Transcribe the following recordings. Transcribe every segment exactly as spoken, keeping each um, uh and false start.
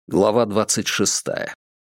Глава двадцать шестая.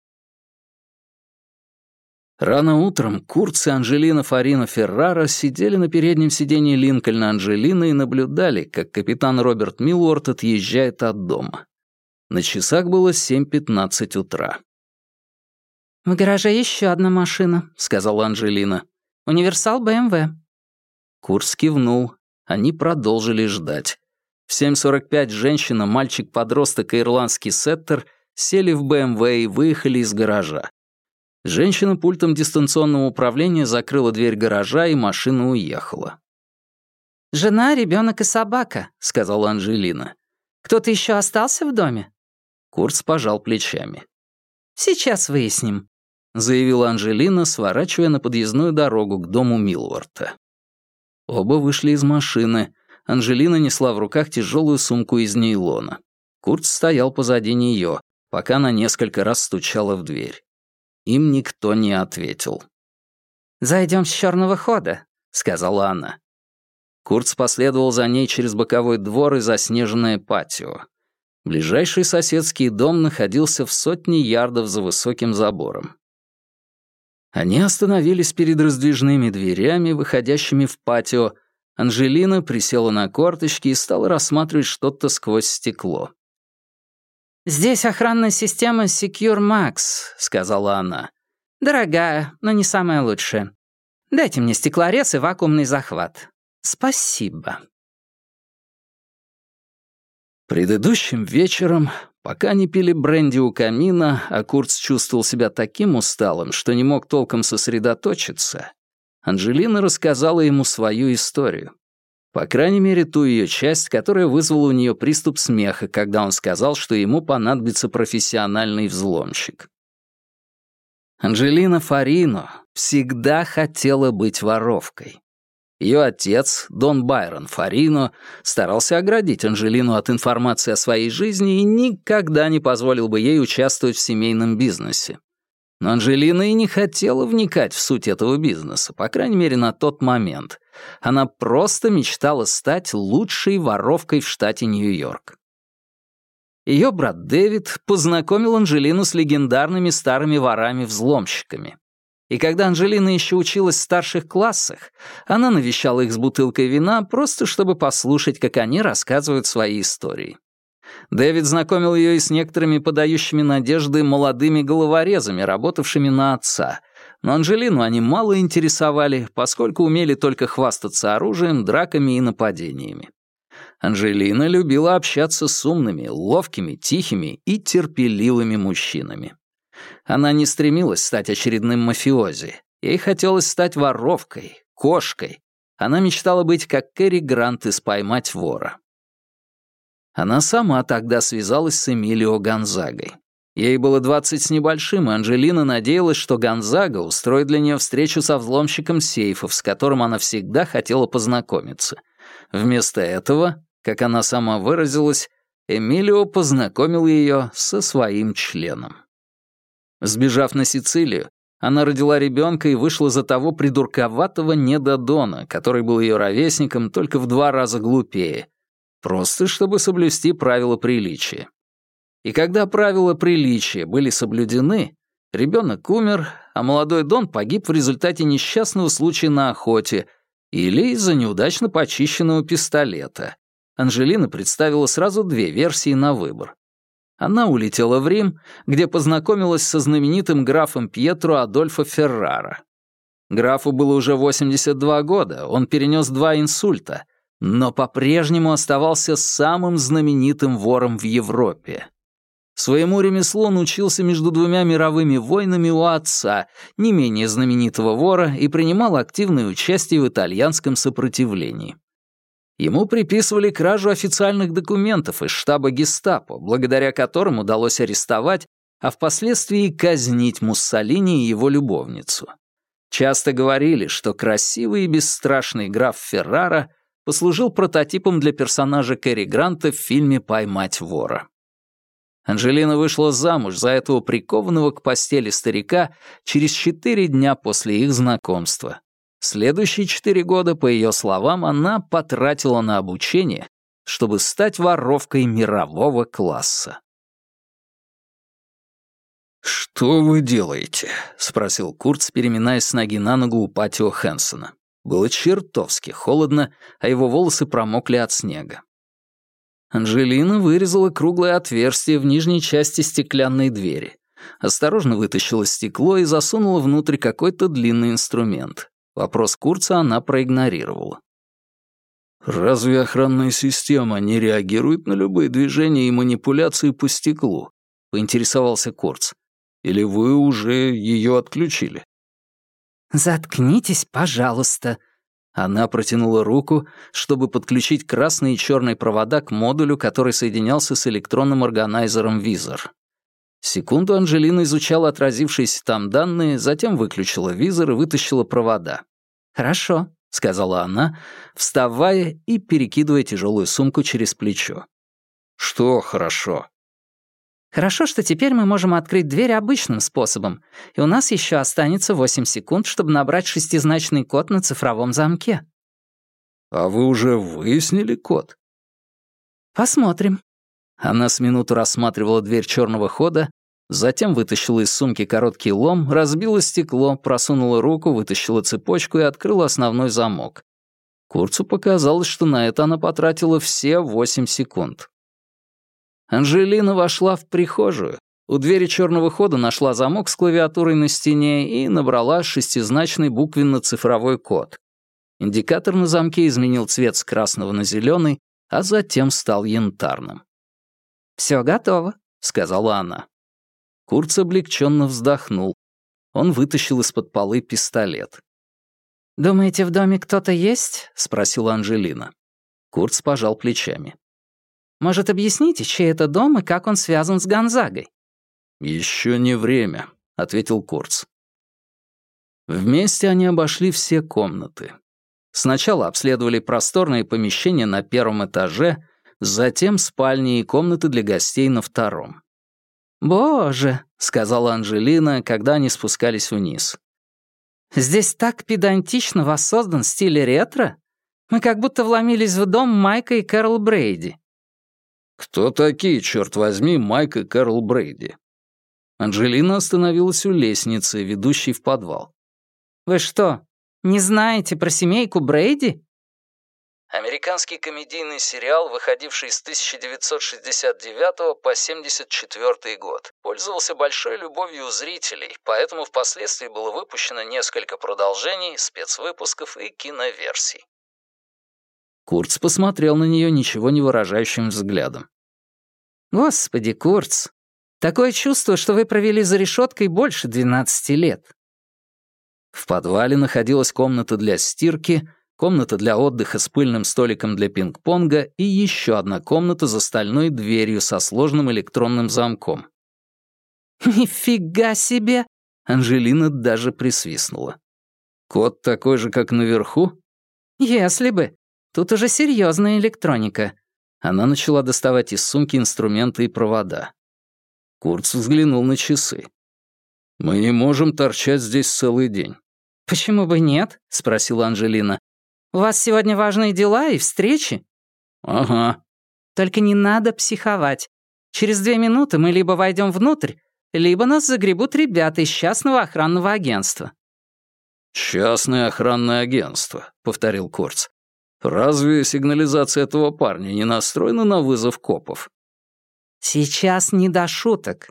Рано утром Курц и Анджелина Фарино Феррара сидели на переднем сиденье Линкольна Анджелины и наблюдали, как капитан Роберт Милуорд отъезжает от дома. На часах было семь пятнадцать утра. «В гараже еще одна машина», — сказала Анджелина. «Универсал бэ эм вэ». Курц кивнул. Они продолжили ждать. В семь сорок пять женщина, мальчик-подросток и ирландский сеттер сели в бэ эм вэ и выехали из гаража. Женщина пультом дистанционного управления закрыла дверь гаража, и машина уехала. «Жена, ребенок и собака», — сказала Анджелина. «Кто-то еще остался в доме?» Курц пожал плечами. «Сейчас выясним», — заявила Анджелина, сворачивая на подъездную дорогу к дому Милуорта. Оба вышли из машины. Анджелина несла в руках тяжелую сумку из нейлона. Курц стоял позади нее, пока она несколько раз стучала в дверь. Им никто не ответил. «Зайдем с черного хода», — сказала она. Курц последовал за ней через боковой двор и заснеженное патио. Ближайший соседский дом находился в сотне ярдов за высоким забором. Они остановились перед раздвижными дверями, выходящими в патио. Анджелина присела на корточки и стала рассматривать что-то сквозь стекло. «Здесь охранная система Secure Max», — сказала она. «Дорогая, но не самая лучшая. Дайте мне стеклорез и вакуумный захват. Спасибо». Предыдущим вечером, пока они пили бренди у камина, а Курц чувствовал себя таким усталым, что не мог толком сосредоточиться, Анджелина рассказала ему свою историю. По крайней мере, ту ее часть, которая вызвала у нее приступ смеха, когда он сказал, что ему понадобится профессиональный взломщик. Анджелина Фарино всегда хотела быть воровкой. Ее отец, Дон Байрон Фарино, старался оградить Анджелину от информации о своей жизни и никогда не позволил бы ей участвовать в семейном бизнесе. Но Анджелина и не хотела вникать в суть этого бизнеса, по крайней мере, на тот момент. Она просто мечтала стать лучшей воровкой в штате Нью-Йорк. Ее брат Дэвид познакомил Анджелину с легендарными старыми ворами-взломщиками. И когда Анджелина еще училась в старших классах, она навещала их с бутылкой вина, просто чтобы послушать, как они рассказывают свои истории. Дэвид знакомил ее и с некоторыми подающими надежды молодыми головорезами, работавшими на отца. Но Анджелину они мало интересовали, поскольку умели только хвастаться оружием, драками и нападениями. Анджелина любила общаться с умными, ловкими, тихими и терпеливыми мужчинами. Она не стремилась стать очередным мафиози. Ей хотелось стать воровкой, кошкой. Она мечтала быть как Кэрри Грант из «Поймать вора». Она сама тогда связалась с Эмилио Гонзагой. Ей было двадцать с небольшим, и Анджелина надеялась, что Гонзага устроит для нее встречу со взломщиком сейфов, с которым она всегда хотела познакомиться. Вместо этого, как она сама выразилась, Эмилио познакомил ее со своим членом. Сбежав на Сицилию, она родила ребенка и вышла за того придурковатого недодона, который был ее ровесником, только в два раза глупее, просто чтобы соблюсти правила приличия. И когда правила приличия были соблюдены, ребенок умер, а молодой Дон погиб в результате несчастного случая на охоте или из-за неудачно почищенного пистолета. Анджелина представила сразу две версии на выбор. Она улетела в Рим, где познакомилась со знаменитым графом Пьетро Адольфо Феррара. Графу было уже восемьдесят два года, он перенес два инсульта, но по-прежнему оставался самым знаменитым вором в Европе. Своему ремеслу он учился между двумя мировыми войнами у отца, не менее знаменитого вора, и принимал активное участие в итальянском сопротивлении. Ему приписывали кражу официальных документов из штаба гестапо, благодаря которым удалось арестовать, а впоследствии казнить Муссолини и его любовницу. Часто говорили, что красивый и бесстрашный граф Феррара послужил прототипом для персонажа Кэрри Гранта в фильме «Поймать вора». Анджелина вышла замуж за этого прикованного к постели старика через четыре дня после их знакомства. Следующие четыре года, по ее словам, она потратила на обучение, чтобы стать воровкой мирового класса. «Что вы делаете?» — спросил Курц, переминаясь с ноги на ногу у патио Хэнсона. Было чертовски холодно, а его волосы промокли от снега. Анжелина вырезала круглое отверстие в нижней части стеклянной двери, осторожно вытащила стекло и засунула внутрь какой-то длинный инструмент. Вопрос Курца она проигнорировала. «Разве охранная система не реагирует на любые движения и манипуляции по стеклу?» — поинтересовался Курц. «Или вы уже ее отключили?» «Заткнитесь, пожалуйста». Она протянула руку, чтобы подключить красный и черный провода к модулю, который соединялся с электронным органайзером визор. Секунду Анжелина изучала отразившиеся там данные, затем выключила визор и вытащила провода. «Хорошо», — сказала она, вставая и перекидывая тяжелую сумку через плечо. «Что хорошо?» «Хорошо, что теперь мы можем открыть дверь обычным способом, и у нас еще останется восемь секунд, чтобы набрать шестизначный код на цифровом замке». «А вы уже выяснили код?» «Посмотрим». Она с минуту рассматривала дверь черного хода, затем вытащила из сумки короткий лом, разбила стекло, просунула руку, вытащила цепочку и открыла основной замок. Курцу показалось, что на это она потратила все восемь секунд. Анжелина вошла в прихожую. У двери черного хода нашла замок с клавиатурой на стене и набрала шестизначный буквенно-цифровой код. Индикатор на замке изменил цвет с красного на зеленый, а затем стал янтарным. «Все готово», — сказала она. Курц облегченно вздохнул. Он вытащил из-под полы пистолет. «Думаете, в доме кто-то есть?» — спросила Анжелина. Курц пожал плечами. «Может, объясните, чей это дом и как он связан с Гонзагой?» «Еще не время», — ответил Курц. Вместе они обошли все комнаты. Сначала обследовали просторные помещения на первом этаже, затем спальни и комнаты для гостей на втором. «Боже», — сказала Анжелина, когда они спускались вниз. «Здесь так педантично воссоздан стиль ретро. Мы как будто вломились в дом Майка и Кэрол Брейди». «Кто такие, черт возьми, Майк и Кэрол Брейди?» Анжелина остановилась у лестницы, ведущей в подвал. «Вы что, не знаете про семейку Брейди?» Американский комедийный сериал, выходивший с тысяча девятьсот шестьдесят девятого по семьдесят четвёртый год, пользовался большой любовью у зрителей, поэтому впоследствии было выпущено несколько продолжений, спецвыпусков и киноверсий. Курц посмотрел на нее ничего не выражающим взглядом. «Господи, Курц, такое чувство, что вы провели за решеткой больше двенадцати лет». В подвале находилась комната для стирки, комната для отдыха с пыльным столиком для пинг-понга и еще одна комната за стальной дверью со сложным электронным замком. «Нифига себе!» Анжелина даже присвистнула. «Код такой же, как наверху?» «Если бы. Тут уже серьезная электроника». Она начала доставать из сумки инструменты и провода. Курц взглянул на часы. «Мы не можем торчать здесь целый день». «Почему бы нет?» — спросила Анжелина. «У вас сегодня важные дела и встречи?» «Ага». «Только не надо психовать. Через две минуты мы либо войдем внутрь, либо нас загребут ребята из частного охранного агентства». «Частное охранное агентство», — повторил Курц. «Разве сигнализация этого парня не настроена на вызов копов?» «Сейчас не до шуток».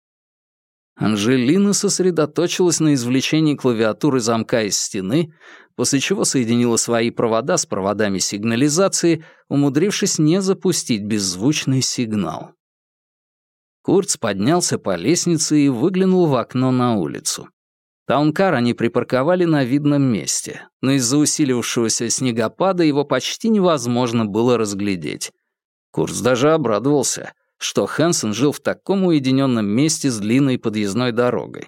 Анжелина сосредоточилась на извлечении клавиатуры замка из стены, после чего соединила свои провода с проводами сигнализации, умудрившись не запустить беззвучный сигнал. Курц поднялся по лестнице и выглянул в окно на улицу. Таункар они припарковали на видном месте, но из-за усилившегося снегопада его почти невозможно было разглядеть. Курц даже обрадовался, что Хэнсон жил в таком уединенном месте с длинной подъездной дорогой.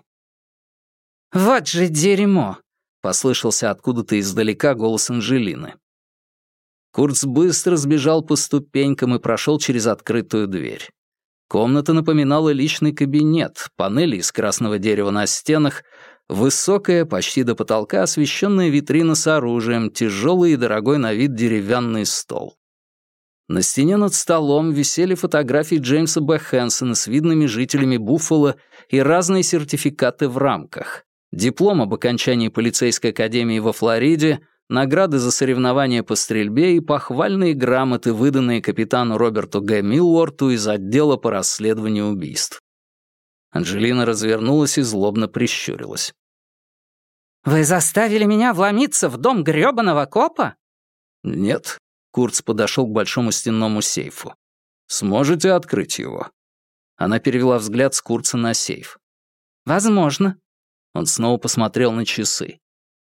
«Вот же дерьмо!» — послышался откуда-то издалека голос Анжелины. Курц быстро сбежал по ступенькам и прошел через открытую дверь. Комната напоминала личный кабинет, панели из красного дерева на стенах, высокая, почти до потолка освещенная витрина с оружием, тяжелый и дорогой на вид деревянный стол. На стене над столом висели фотографии Джеймса Б. Хэнсона с видными жителями Буффало и разные сертификаты в рамках. Диплом об окончании полицейской академии во Флориде, награды за соревнования по стрельбе и похвальные грамоты, выданные капитану Роберту Г. Милуорту из отдела по расследованию убийств. Анджелина развернулась и злобно прищурилась. «Вы заставили меня вломиться в дом грёбаного копа?» «Нет». Курц подошел к большому стенному сейфу. «Сможете открыть его?» Она перевела взгляд с Курца на сейф. «Возможно». Он снова посмотрел на часы.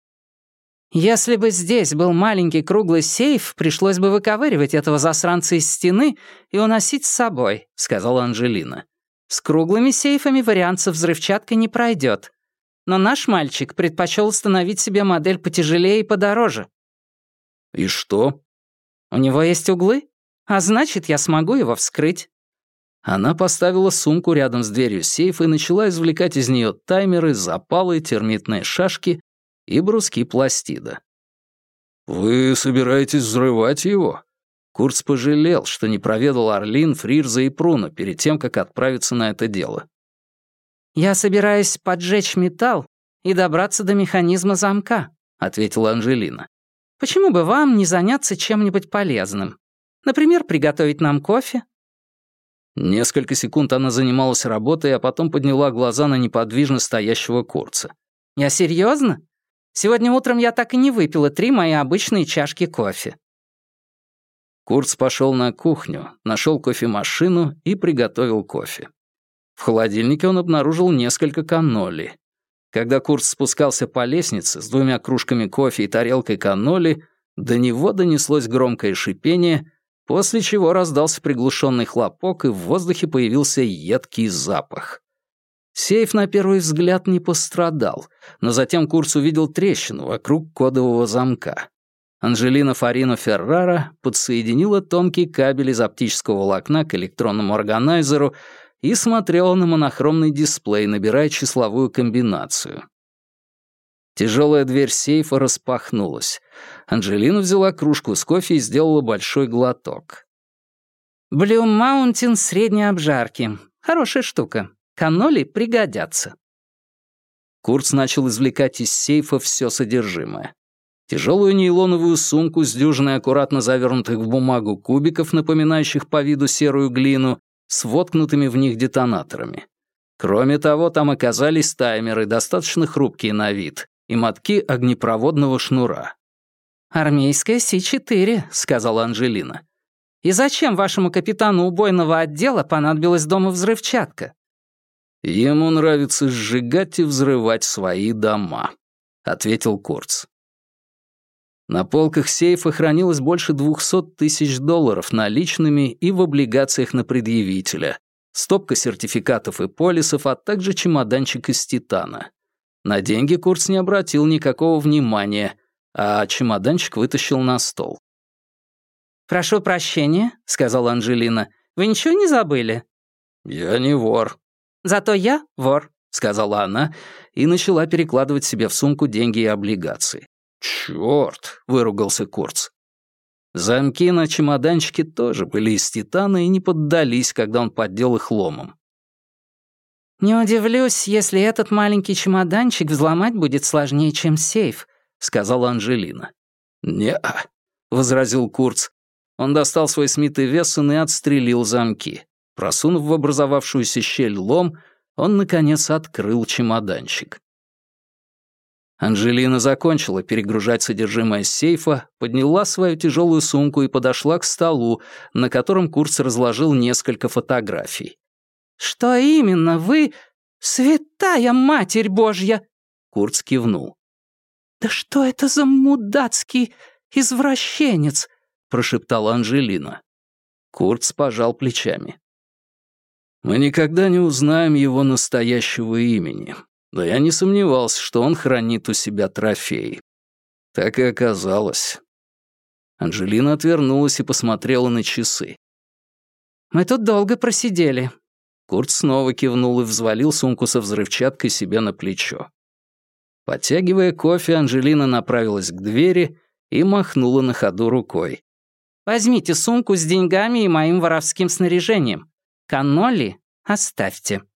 «Если бы здесь был маленький круглый сейф, пришлось бы выковыривать этого засранца из стены и уносить с собой», — сказала Анджелина. «С круглыми сейфами вариант со взрывчаткой не пройдет. Но наш мальчик предпочел установить себе модель потяжелее и подороже». «И что?» «У него есть углы, а значит, я смогу его вскрыть». Она поставила сумку рядом с дверью сейфа и начала извлекать из нее таймеры, запалы, термитные шашки и бруски пластида. «Вы собираетесь взрывать его?» Курц пожалел, что не проведал Орлин, Фрирза и Пруна перед тем, как отправиться на это дело. «Я собираюсь поджечь металл и добраться до механизма замка», — ответила Анджелина. «Почему бы вам не заняться чем-нибудь полезным? Например, приготовить нам кофе?» Несколько секунд она занималась работой, а потом подняла глаза на неподвижно стоящего Курца. «Я серьезно? Сегодня утром я так и не выпила три мои обычные чашки кофе». Курц пошел на кухню, нашел кофемашину и приготовил кофе. В холодильнике он обнаружил несколько канноли. Когда Курц спускался по лестнице с двумя кружками кофе и тарелкой канноли, до него донеслось громкое шипение, после чего раздался приглушенный хлопок, и в воздухе появился едкий запах. Сейф на первый взгляд не пострадал, но затем Курц увидел трещину вокруг кодового замка. Анджелина Фарино Феррара подсоединила тонкий кабель из оптического волокна к электронному органайзеру и смотрела на монохромный дисплей, набирая числовую комбинацию. Тяжелая дверь сейфа распахнулась. Анджелина взяла кружку с кофе и сделала большой глоток. «Блю Маунтин средней обжарки. Хорошая штука. Канноли пригодятся». Курц начал извлекать из сейфа все содержимое. Тяжелую нейлоновую сумку с дюжиной аккуратно завернутых в бумагу кубиков, напоминающих по виду серую глину, с воткнутыми в них детонаторами. Кроме того, там оказались таймеры, достаточно хрупкие на вид, и мотки огнепроводного шнура. «Армейская Си четыре», — сказала Анджелина. «И зачем вашему капитану убойного отдела понадобилась дома взрывчатка?» «Ему нравится сжигать и взрывать свои дома», — ответил Курц. На полках сейфа хранилось больше двухсот тысяч долларов наличными и в облигациях на предъявителя, стопка сертификатов и полисов, а также чемоданчик из титана. На деньги Курц не обратил никакого внимания, а чемоданчик вытащил на стол. «Прошу прощения», — сказала Анджелина. «Вы ничего не забыли?» «Я не вор». «Зато я вор», — сказала она и начала перекладывать себе в сумку деньги и облигации. «Чёрт!» — выругался Курц. Замки на чемоданчике тоже были из титана и не поддались, когда он поддел их ломом. «Не удивлюсь, если этот маленький чемоданчик взломать будет сложнее, чем сейф», — сказала Анджелина. «Не-а», — возразил Курц. Он достал свой Смит и Вессон и отстрелил замки. Просунув в образовавшуюся щель лом, он, наконец, открыл чемоданчик. Анджелина закончила перегружать содержимое сейфа, подняла свою тяжелую сумку и подошла к столу, на котором Курц разложил несколько фотографий. «Что именно вы... Святая Матерь Божья!» Курц кивнул. «Да что это за мудацкий извращенец?» прошептала Анджелина. Курц пожал плечами. «Мы никогда не узнаем его настоящего имени, но я не сомневался, что он хранит у себя трофеи. Так и оказалось». Анджелина отвернулась и посмотрела на часы. «Мы тут долго просидели». Курц снова кивнул и взвалил сумку со взрывчаткой себе на плечо. Подтягивая кофе, Анджелина направилась к двери и махнула на ходу рукой. Возьмите сумку с деньгами и моим воровским снаряжением. Каннолли оставьте».